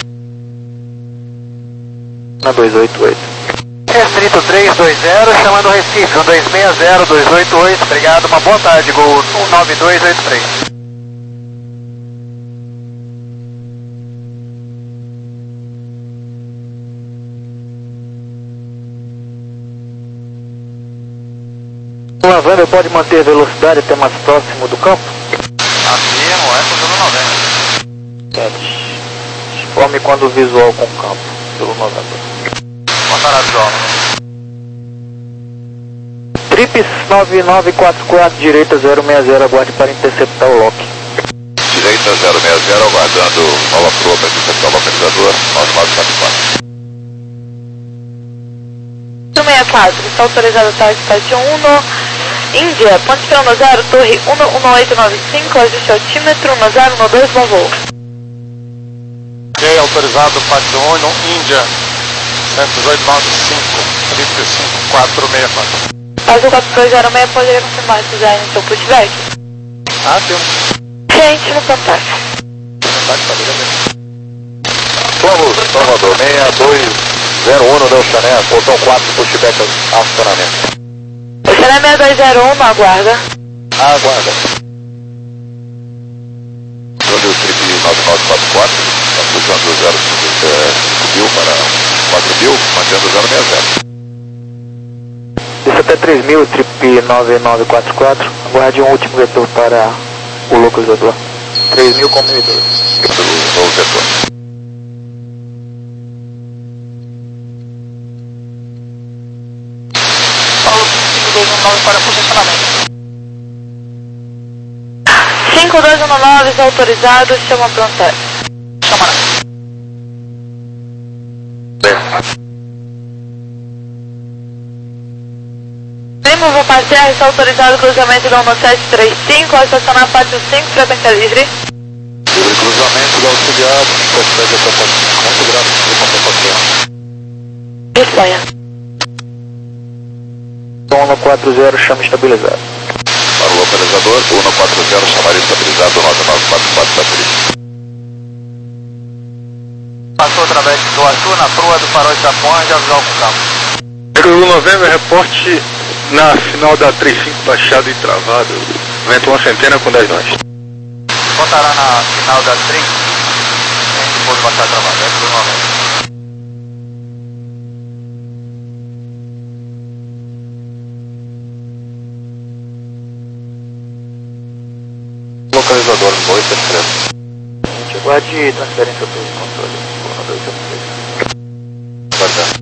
[SPEAKER 1] Na dois oito oito.
[SPEAKER 2] Restrito três dois zero, chamando o Recife, um dois seis zero dois oito oito, obrigado, uma boa tarde, Gol um nove dois oito três.
[SPEAKER 1] O Lavanda pode manter a velocidade até mais próximo do campo?
[SPEAKER 2] Afirmo, é com Zulu noventa.
[SPEAKER 1] sete. Informe quando visual com o campo, pelo noventa.
[SPEAKER 2] Boa tarde, João.
[SPEAKER 1] Trips nove nove quatro quatro, direita zero seis zero, aguarde para interceptar o lock.
[SPEAKER 3] Direita zero seis zero, aguardando nova proa para interceptar o localizador, nove nove quatro quatro.
[SPEAKER 4] sessenta e quatro, está autorizado táxi Station um, Índia, ponte Estrela zero, torre um um oito nove cinco, ajuste altímetro um zero um dois, bom voo.
[SPEAKER 3] Ok, autorizado Pátio Uno, Índia, cento oito nove cinco, trinta e cinco quatro seis quatro.
[SPEAKER 4] Azul quatro dois zero seis, poderia confirmar se já iniciou o pushback?
[SPEAKER 3] Ah, tem um
[SPEAKER 4] Gente no contato.
[SPEAKER 3] contato, tá ligado? Vamos, Salvador, seis dois zero um, deu Chané, portão quatro, pushback, acionamento.
[SPEAKER 4] O Chané seis dois zero um, aguarda.
[SPEAKER 3] Aguarda. Olha o trip nove nove quatro quatro, está puxando zero cinco mil para quatro mil, mantendo zero seis zero.
[SPEAKER 1] Desce até três mil, trip nove nove quatro quatro, aguarde um último vetor para o localizador. três mil com mil e dois.
[SPEAKER 3] Do novo vetor.
[SPEAKER 5] Paulo cinco dois um nove para posicionamento.
[SPEAKER 4] cinco dois um nove, está autorizado, chama pronto.
[SPEAKER 5] Chamará.
[SPEAKER 4] Primo, vou passear, está autorizado cruzamento da um sete três cinco, ao estacionar pátio cinco, frequência livre.
[SPEAKER 3] Sobre cruzamento do auxiliar, possibilidade de aproximação, muito grande, de
[SPEAKER 4] Espanha.
[SPEAKER 1] um quatro zero, chama estabilizado.
[SPEAKER 3] para o localizador, um quatro zero, chamaria estabilizado, nove nove quatro quatro, satélite.
[SPEAKER 2] Passou através do Arthur na proa do farol de Japão e já visual com o campo.
[SPEAKER 3] Zulu novembro, reporte na final da trinta e cinco baixado e travado, vento uma centena com dez nós.
[SPEAKER 2] Voltará na final da trinta, depois vai estar travado, é Zulu noventa.
[SPEAKER 3] Localizador, oito três.
[SPEAKER 1] Aguarde transferência do controle. um dois sete três.
[SPEAKER 3] Guardando.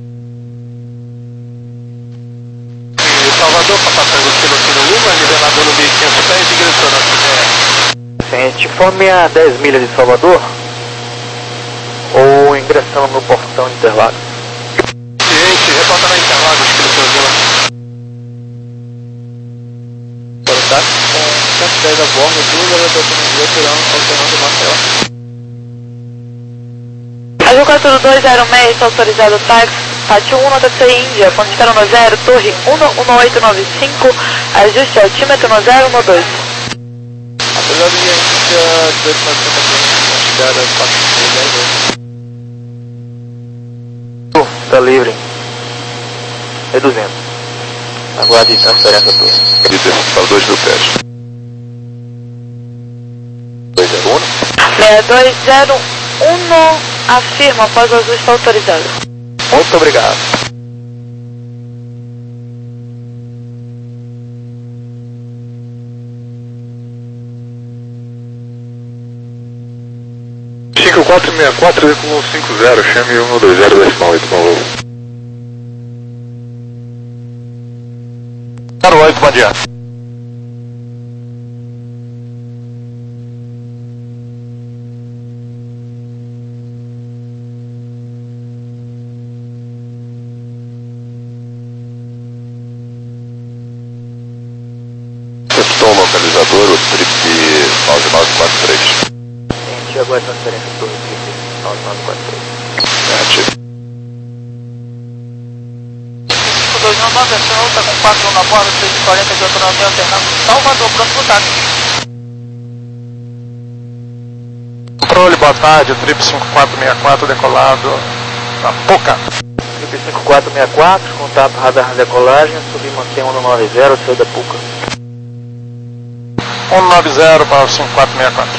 [SPEAKER 5] E Salvador, passando pelo Kilo Lima, nivelador no mil e quinhentos pés e direção na C D R.
[SPEAKER 1] Gente, informe a dez milhas de Salvador ou ingressando no portão de Interlagos.
[SPEAKER 5] Ciente, reporta na Interlagos, Kilo Lima.
[SPEAKER 1] Contato com cento e dez a bordo, duas horas da autonomia, tirando, alternando o Marcelo.
[SPEAKER 4] Azul quatro dois zero seis, está autorizado táxi, pátio um, nota C Índia, ponte Estrela no zero, torre um um oito nove cinco, ajuste altímetro no zero um dois.
[SPEAKER 1] Apesar de a Índia dois mil e novecentos considera quatro mil e dez. Está livre. Reduzindo. Aguarde transferência toda.
[SPEAKER 3] Líder, para dois mil pés. dois zero um.
[SPEAKER 4] seis dois zero um, afirma, após o azul está autorizado.
[SPEAKER 1] Muito obrigado.
[SPEAKER 3] cinco quatro seis quatro, um cinco zero, chame um dois zero, decimal oito, bom voo.
[SPEAKER 2] zero oito, bom dia.
[SPEAKER 3] Acertou o localizador, o trip nove nove quatro três.
[SPEAKER 1] Gente, aguarde transferência toda. nove nove quatro três.
[SPEAKER 3] Sete.
[SPEAKER 5] cinco dois um nove acionou, está com quatro um na borda, seis e quarenta de autonomia alternando Salvador, pronto pro táxi.
[SPEAKER 6] Controle, boa tarde, Trip cinco quatro seis quatro decolado na Poca.
[SPEAKER 1] Trip cinco quatro seis quatro, contato radar de decolagem, subir mantém um nove zero, saiu da Puca.
[SPEAKER 6] um nove zero para o cinco quatro seis quatro.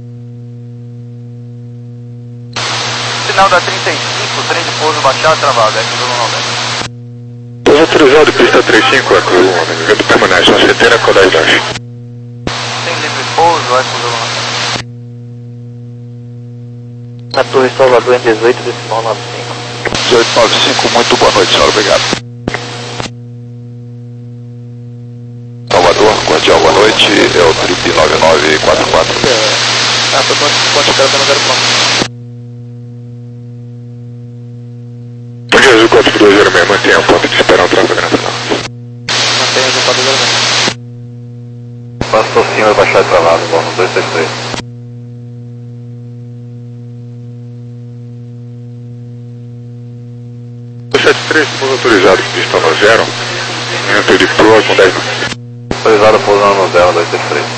[SPEAKER 2] Final da trinta e cinco, trem de pouso baixado, travado, é Eco noventa.
[SPEAKER 3] Pouso autorizado, pista trinta e cinco, Eco noventa, vento permanece, uma centena com dez baixo.
[SPEAKER 2] Tem livre pouso, Eco noventa.
[SPEAKER 1] Na Torre Salvador em dezoito, decimal nove cinco.
[SPEAKER 3] dezoito nove cinco, muito boa noite, senhora, obrigado. Salvador, cordial, boa noite, é o Trip nove nove quatro quatro.
[SPEAKER 5] Ah, tô com a espera, tá no zero pronto.
[SPEAKER 3] Onde azul quatro dois zero seis, mantenha a ponta de esperar um tráfego nacional.
[SPEAKER 5] Mantém azul quatro zero seis.
[SPEAKER 2] Passou sim, vai baixar travado, vamos dois seis três.
[SPEAKER 3] dois sete três, pouso autorizado, pista no zero, vento de proa com dez baixo.
[SPEAKER 2] Autorizado pousando no zero, dois seis três.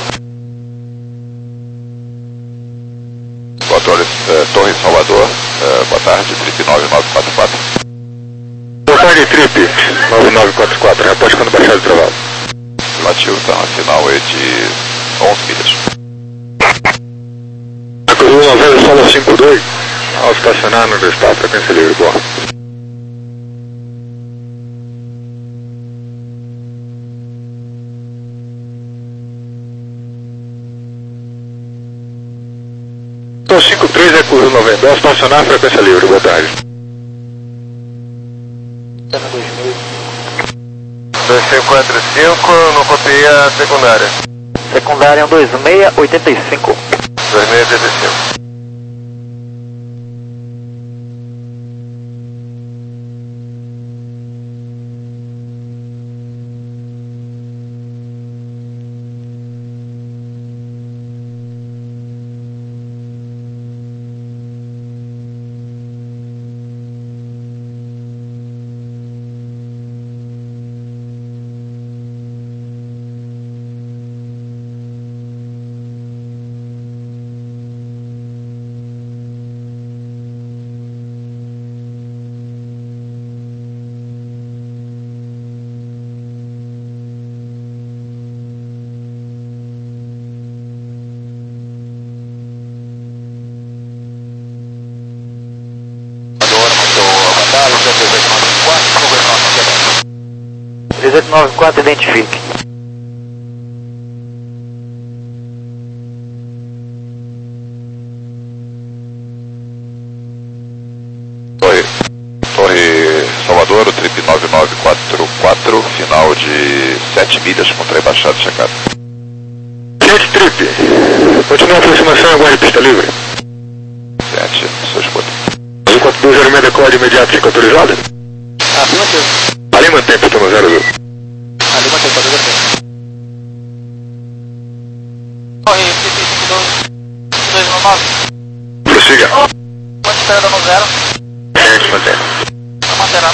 [SPEAKER 3] Controle, eh, Torre Salvador, eh, boa tarde, Trip nove nove quatro quatro. Boa tarde, Trip nove nove quatro quatro, reporte quando baixar de travado. Relativo, está na final aí de onze milhas. A coluna noventa, solo cinco dois, ao estacionar no está, frequência livre, boa. Então cinco três é curso noventa, ao estacionar, frequência livre, boa tarde.
[SPEAKER 2] dois cinco quatro cinco, não copiei a secundária.
[SPEAKER 1] Secundária dois seis oito cinco.
[SPEAKER 2] dois seis oito cinco.
[SPEAKER 1] trezentos e noventa e quatro, identifique.
[SPEAKER 3] Torre, Torre Salvador, o Trip nove nove quatro quatro, final de sete milhas com trem baixado checado. sete Trip, continua a aproximação e aguarde pista livre. sete, sua escuta. azul quatro dois zero seis, decola de imediato, fica autorizado?
[SPEAKER 5] Afirmativo.
[SPEAKER 3] Ali mantém pista no zero azul.
[SPEAKER 5] Ali mantém quatro zero seis. Corre, Felipe cinco dois um nove.
[SPEAKER 3] Prossiga.
[SPEAKER 5] Quanto espera no zero?
[SPEAKER 3] sete, mantém.
[SPEAKER 5] Tá manterado.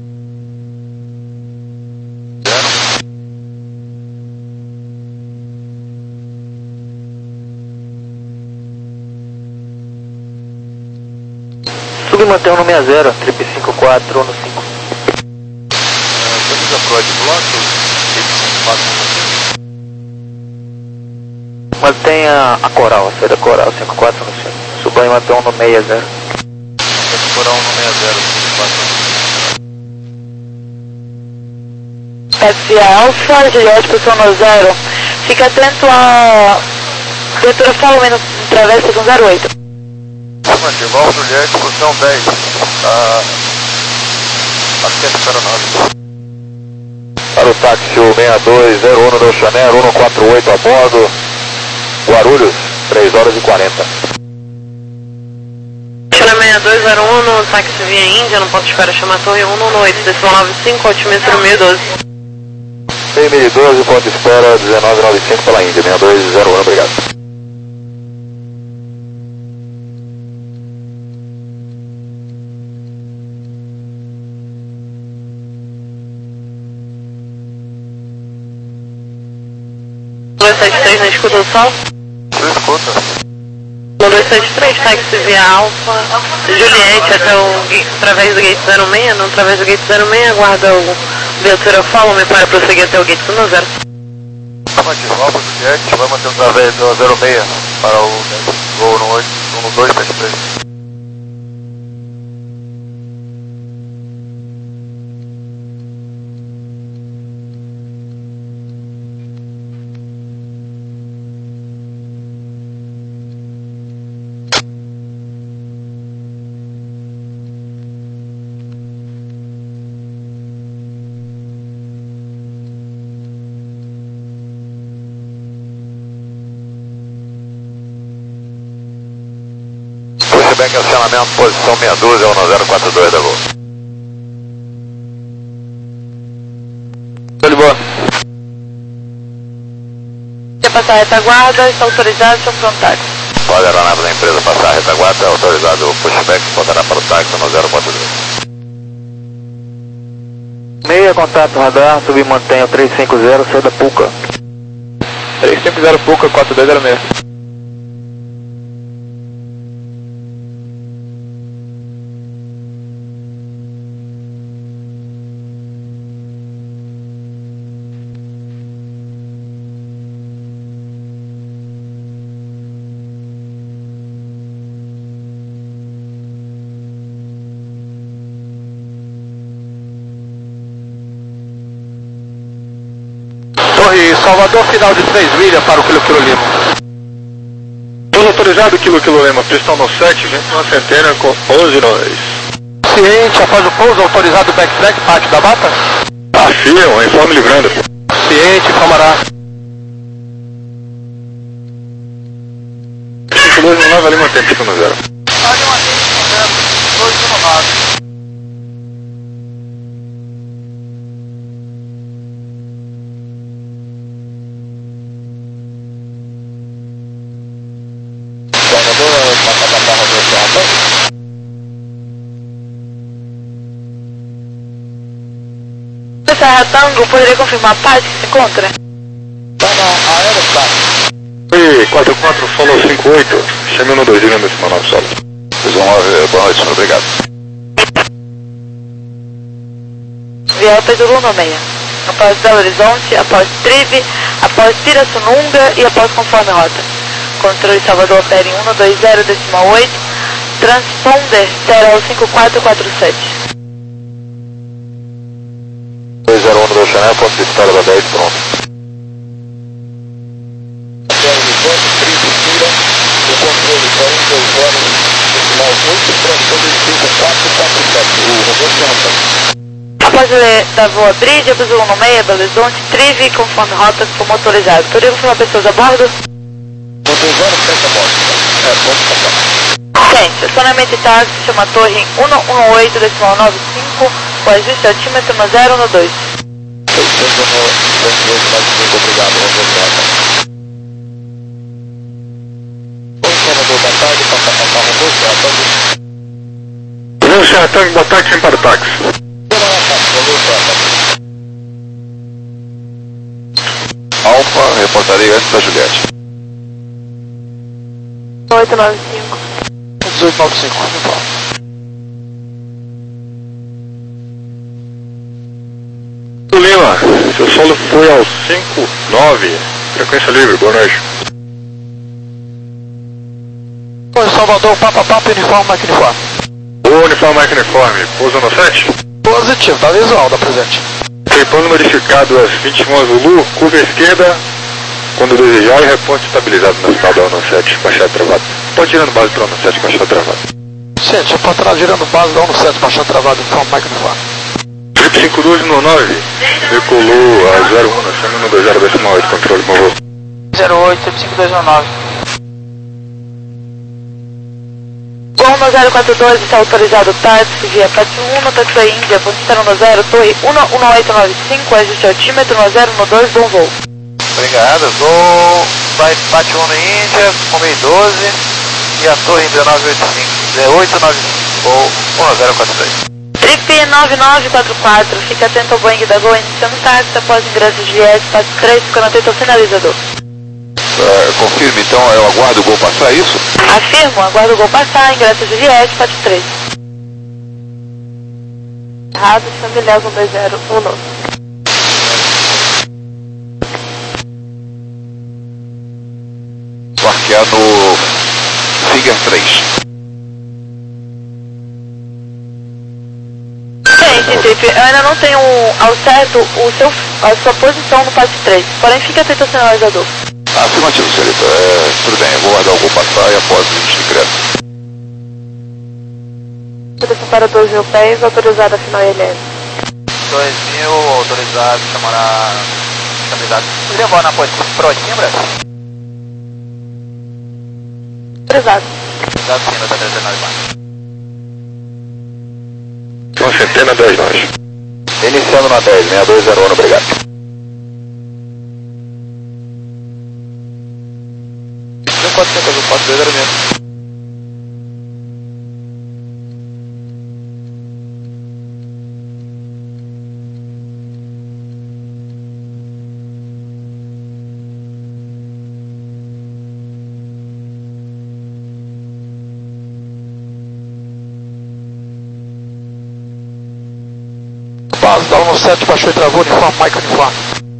[SPEAKER 1] Submantém no sessenta, Trip cinco quatro no cinco.
[SPEAKER 2] Camisa Pro de bloco, cinco quatro cinco.
[SPEAKER 1] Mantenha a coral, a saída coral cinco quatro no cinco. Suba e mantém no sessenta.
[SPEAKER 2] Coral no sessenta, cinco quatro.
[SPEAKER 4] F A Alfa, Juliette, posição no zero. Fique atento à viatura following no travessa com zero oito.
[SPEAKER 2] Afirmativo, Alfa Juliette, posição dez. Tá. Acho que é espera nove.
[SPEAKER 3] Para o táxi sessenta e dois zero um do Chanel, cento e quarenta e oito a bordo, Guarulhos, três horas e quarenta.
[SPEAKER 4] Channel sessenta e dois zero um no táxi via Índia, no ponto de espera chama Torre um um oito, decimal nove cinco, altímetro mil e doze.
[SPEAKER 3] seis mil e doze, ponto de espera dezenove noventa e cinco pela Índia, sessenta e dois zero um, obrigado.
[SPEAKER 4] sete três na escuta do sol?
[SPEAKER 2] Tu escuta.
[SPEAKER 4] um dois sete três, táxi via Alfa, Juliette até o, através do gate zero seis, não através do gate zero seis, aguarda o Beltura Follow me para prosseguir até o gate um zero.
[SPEAKER 2] Chama de Alfa, Juliette, vai manter através do zero seis para o voo no oito, no dois sete três. Pushback acionamento, posição seis doze, é o zero quatro dois da Gol.
[SPEAKER 6] Tô de boa.
[SPEAKER 4] Quer passar a retaguarda, está autorizado, são prontários.
[SPEAKER 2] Pode a aeronave da empresa passar a retaguarda, é autorizado o pushback, voltará para o táxi no zero quatro dois.
[SPEAKER 1] Meia, contato radar, subir mantenha três cinco zero, saída Puca.
[SPEAKER 6] três cinco zero Puca, quatro dois zero seis. Torre Salvador, final de três milhas para o Kilo Kilo Lima. Pouso autorizado, Kilo Kilo Lima, pistão no sete, vinte e uma centena com onze nós. Ciente, após o pouso autorizado, backtrack, parte da bata? Afirma, informe livrando. Ciente, informará. cinco dois um nove, ali mantém pistão no zero.
[SPEAKER 5] Ali mantém pistão no zero, dois um nove.
[SPEAKER 4] Serra Tango, poderia confirmar a parte que se encontra?
[SPEAKER 6] Oi, quatro quatro, solo cinco oito, chame no dois, digamos esse manobra solo.
[SPEAKER 2] Boa noite, senhor, obrigado.
[SPEAKER 4] Via Pedro Luna seis. Após Belo Horizonte, após Trive, após Pirassununga e após conforme rota. Controle Salvador opera em um dois zero, decimal oito, transponder zero cinco quatro quatro sete.
[SPEAKER 2] dois zero um do Chanel, ponto de história da dez, pronto. O controle quarenta e dois horas, decimal oito, transponder cinco quatro quatro sete, o robô chama.
[SPEAKER 4] Após da voa Bridge, após o um seis, Belo Horizonte, Trive, conforme rota for motorizado. Poderia confirmar pessoas a bordo?
[SPEAKER 2] Motorizado, frente a bordo. É, pode passar.
[SPEAKER 4] Gente, acionamento de táxi, chama a torre um um oito, decimal nove cinco, o ajuste altímetro no zero no dois.
[SPEAKER 2] Obrigado,
[SPEAKER 6] Não, Serra Tango, boa tarde, sem para o táxi.
[SPEAKER 2] Alfa, reportaria antes da Juliette.
[SPEAKER 4] oito nove cinco.
[SPEAKER 6] dezoito nove cinco, Lima, seu solo foi ao cinco nove, frequência livre, boa noite. Oi, Salvador, Papa Papa, uniforme, Mike uniforme. O uniforme, Mike uniforme, pouso no sete? Positivo, tá visual, dá presente. Tripando modificado às vinte e um Zulu, curva esquerda, quando desejar, e reponte estabilizado na escada no sete, baixada travada. Pode girando base para o sete, baixada travada. Gente, para trás girando base, dá no sete, baixada travada, uniforme, Mike uniforme. Trip cinco doze no nove, decolou a zero um, chama no dois zero decimal oito, controle, moveu.
[SPEAKER 5] zero oito, trip cinco dois um nove.
[SPEAKER 4] Gol no zero quatro dois, está autorizado táxi via Pátio um, táxi Índia, posição no zero, torre um um oito nove cinco, ajuste altímetro no zero no dois, bom voo.
[SPEAKER 2] Obrigado, Gol, vai Pátio um na Índia, Comei doze, e a torre Índia nove oito cinco, oito nove cinco, ou um zero quatro três.
[SPEAKER 4] Trip nove nove quatro quatro, fica atento ao Boeing da Gol, iniciando táxi após ingresso de viés, passe três, ficando atento ao sinalizador.
[SPEAKER 3] Uh, confirme então, eu aguardo o gol passar, é isso?
[SPEAKER 4] Afirmo, aguardo o gol passar, ingresso Juliette, Pátio três. Errado, São Milésimo dois zero um nove.
[SPEAKER 3] Vou arquear no Finger três.
[SPEAKER 4] Gente, Trip, eu ainda não tenho ao certo o seu, a sua posição no Pátio três, porém fica atento ao sinalizador.
[SPEAKER 3] Afirmativo, senhorita. É, tudo bem, eu vou guardar o gol passar e após a gente ingressa.
[SPEAKER 4] Proteção para dois mil pés, autorizada final L S.
[SPEAKER 2] dois mil, autorizado, chamará... Estabilidade. Poderia voar na posição proxima?
[SPEAKER 4] Autorizado.
[SPEAKER 2] Autorizado sim, nota dez nove.
[SPEAKER 6] Uma centena dez nós.
[SPEAKER 3] Iniciando na dez, seis dois zero um, obrigado.
[SPEAKER 2] quatrocentos, eu posso ver mesmo.
[SPEAKER 6] Base, dá um sete, baixou e travou, uniforme, Mike uniforme.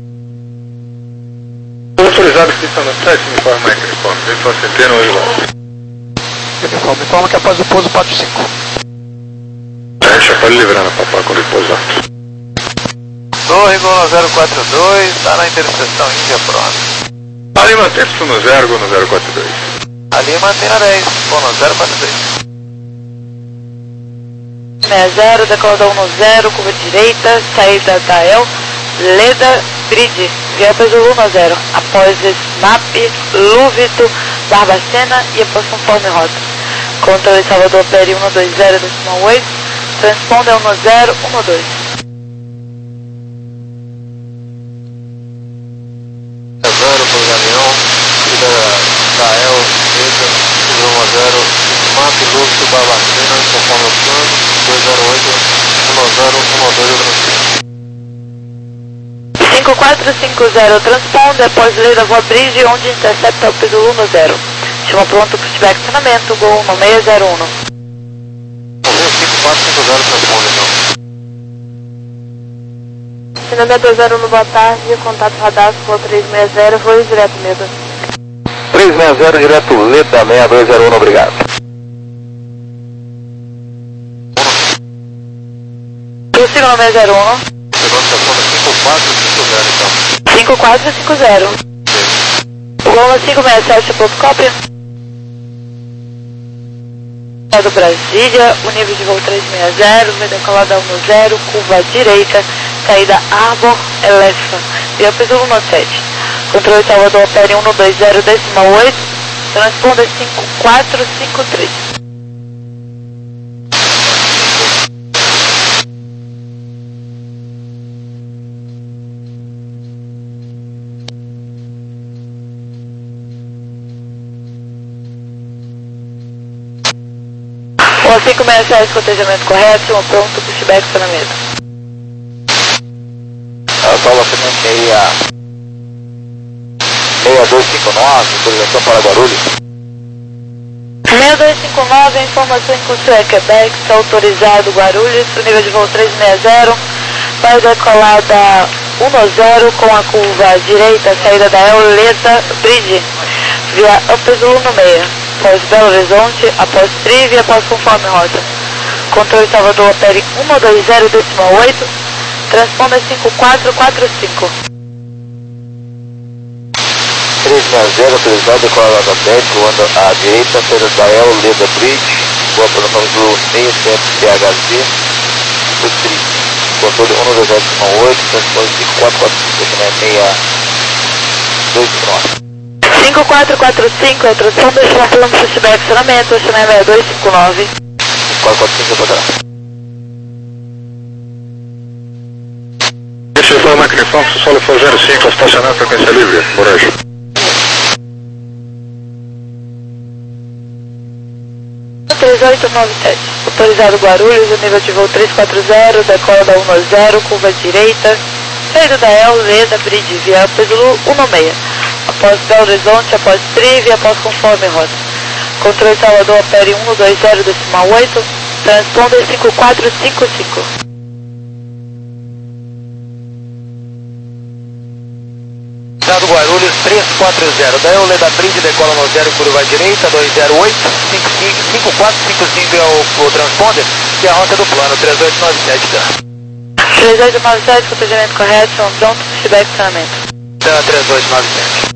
[SPEAKER 6] Autorizado que está no sete, uniforme, Mike uniforme. Vem só centena hoje lá. Uniforme, uniforme que após o pouso, Pátio cinco. É, já pode livrando, papai, quando ele pousar.
[SPEAKER 2] Torre Gol zero quatro dois, está na interseção Índia pronto.
[SPEAKER 6] Ali mantém-se no zero, Gol no zero quatro dois.
[SPEAKER 2] Ali mantém na dez, Gol no zero quatro dois.
[SPEAKER 4] seis zero, decolador um zero, curva direita, saída da El, Leda, Bridge, via Zulu um zero, após Snap, Lúvito, Barbacena e após conforme rota. Controle Salvador Peri um dois zero, decimal oito, transponder um zero, um dois.
[SPEAKER 2] zero para o caminhão, saída da El, Leda, um zero, Snap, Lúvito, Barbacena, conforme o plano. dois zero oito, um zero, um dois,
[SPEAKER 4] cinco quatro cinco zero, transponder após Leda Voa Bridge, onde intercepta o Pedro um zero. Chama pronto para estiver acionamento, Gol no seis zero um.
[SPEAKER 2] cinco quatro cinco zero, transponder então.
[SPEAKER 4] Cinema dois zero um, boa tarde, contato radar, Gol três seis zero, voo direto Leda.
[SPEAKER 3] três seis zero, direto Leda, seis dois zero um, obrigado.
[SPEAKER 4] Prossiga no seis zero um.
[SPEAKER 2] cinco quatro cinco zero então.
[SPEAKER 4] cinco quatro cinco zero. Gol cinco seis sete, ponto cópia. Do Brasília, o nível de voo três seis zero, vai decolar da um zero, curva direita, saída Arbor, Elefa, via Piso um sete. Controle Salvador Peri um dois zero, decimal oito, transponder cinco quatro cinco três. O cinco seis sete, cotejamento correto, chama pronto, pushback acionamento.
[SPEAKER 3] A Paula Fernandes seis dois cinco nove, autorização para Guarulhos.
[SPEAKER 4] seis dois cinco nove, a informação em curso é Quebec, está autorizado Guarulhos, o nível de voo três seis zero, vai decolar da um zero com a curva direita, saída da El Leda Bridge, via Upzulu no seis. Após Belo Horizonte, após Trive e após conforme rota. Controle Salvador Peri um dois zero, decimal oito, transponder cinco quatro quatro cinco.
[SPEAKER 3] três seis zero, autorizado, decolar da dez, voando à direita, saída da El, Leda Bridge, voa para o nome do seis sete P H C, foi Trive. Controle um dois zero, decimal oito, transponder cinco quatro quatro cinco, seis dois nove.
[SPEAKER 4] cinco quatro quatro cinco, a introdução do chama plano pushback acionamento, chama seis dois cinco nove.
[SPEAKER 3] quatro quatro cinco, poderá.
[SPEAKER 6] Esse foi a máquina informe, se o solo for zero cinco, estacionar frequência livre, por hoje.
[SPEAKER 4] três oito nove sete, autorizado Guarulhos, o nível de voo três quatro zero, decola da um zero, curva direita, saída da El, Leda Bridge, via Pedro um seis. após Belo Horizonte, após Trivia, após conforme rota. Controle Salvador, opere um dois zero decimal oito, transponder cinco quatro cinco cinco.
[SPEAKER 7] Estado Guarulhos três quatro zero, Dael Leda Bridge, decola no zero, curva à direita, dois zero oito, cinco quatro cinco cinco é o, o transponder e a rota do plano, três oito nove sete da.
[SPEAKER 4] três oito nove sete, procedimento correto, são pronto, feedback treinamento.
[SPEAKER 7] Da três oito nove sete.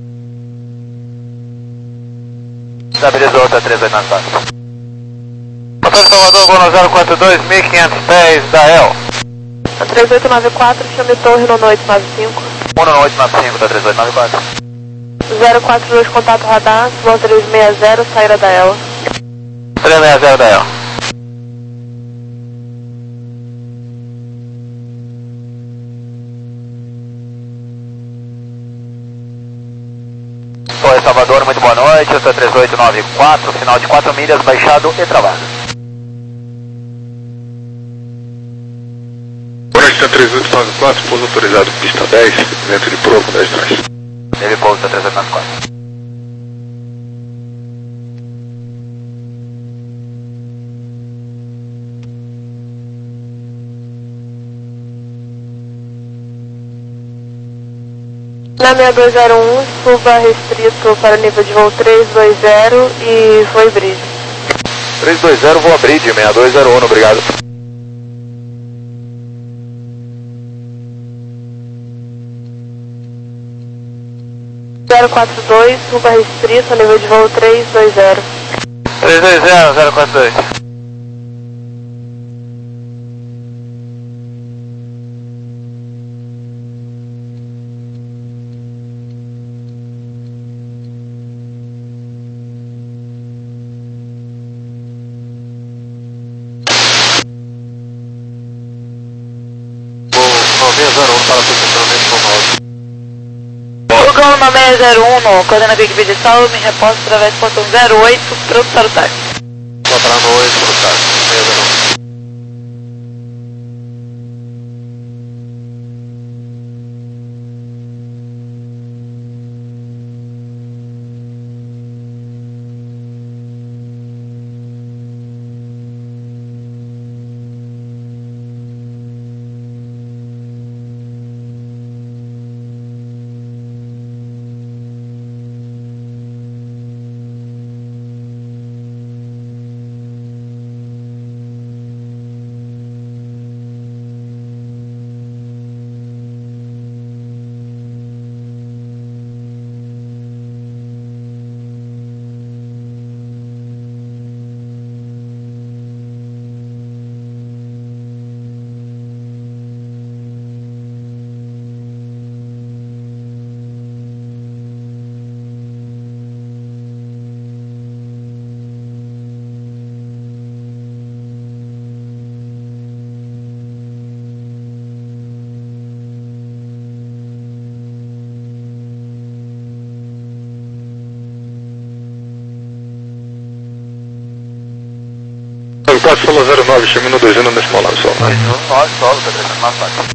[SPEAKER 7] Estabilizou, tá três oito nove quatro.
[SPEAKER 2] Motor Salvador, Bono zero quatro dois, mil quinhentos e dez, Dael.
[SPEAKER 4] três oito nove quatro, chame Torre no oito nove cinco.
[SPEAKER 7] um no oito nove cinco, da três oito nove quatro.
[SPEAKER 4] zero quatro dois, contato radar, voo três seis zero, saída da Ela.
[SPEAKER 2] três seis zero, Dael.
[SPEAKER 7] Oi, Salvador, muito boa noite, eu sou três oito nove quatro, final de quatro milhas, baixado e travado.
[SPEAKER 6] Boa noite, três oito nove quatro, pouso autorizado, pista dez, dentro de proa com dez nós.
[SPEAKER 7] Teve pouso da três oito nove quatro.
[SPEAKER 4] Na seis dois zero um, suba restrito para nível de voo três dois zero e foi bridge.
[SPEAKER 7] três dois zero, vou abrir de seis dois zero um, obrigado.
[SPEAKER 4] zero quatro dois, suba restrito, nível de voo três dois zero.
[SPEAKER 2] três dois zero, zero quatro dois.
[SPEAKER 4] Google na seis zero um, no coordenada Big B de Saulo, me reposta através do ponto zero oito, pronto para o táxi.
[SPEAKER 7] Vou para no oito para o táxi, seis zero um.
[SPEAKER 6] quatro solo zero nove, chame no dois um nesse molado solo.
[SPEAKER 7] dois um nove, solo, da três nove quatro.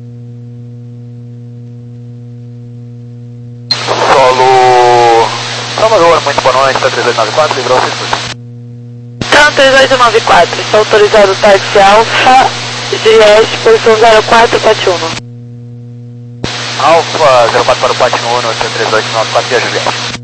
[SPEAKER 7] Solo Salvador, muito boa noite, da três oito nove quatro, livrou o circuito.
[SPEAKER 4] Então, três oito nove quatro, está autorizado o táxi Alfa, G S, posição zero quatro, Pati um.
[SPEAKER 7] Alfa zero quatro para o Pati um, três oito nove quatro, via Juliette.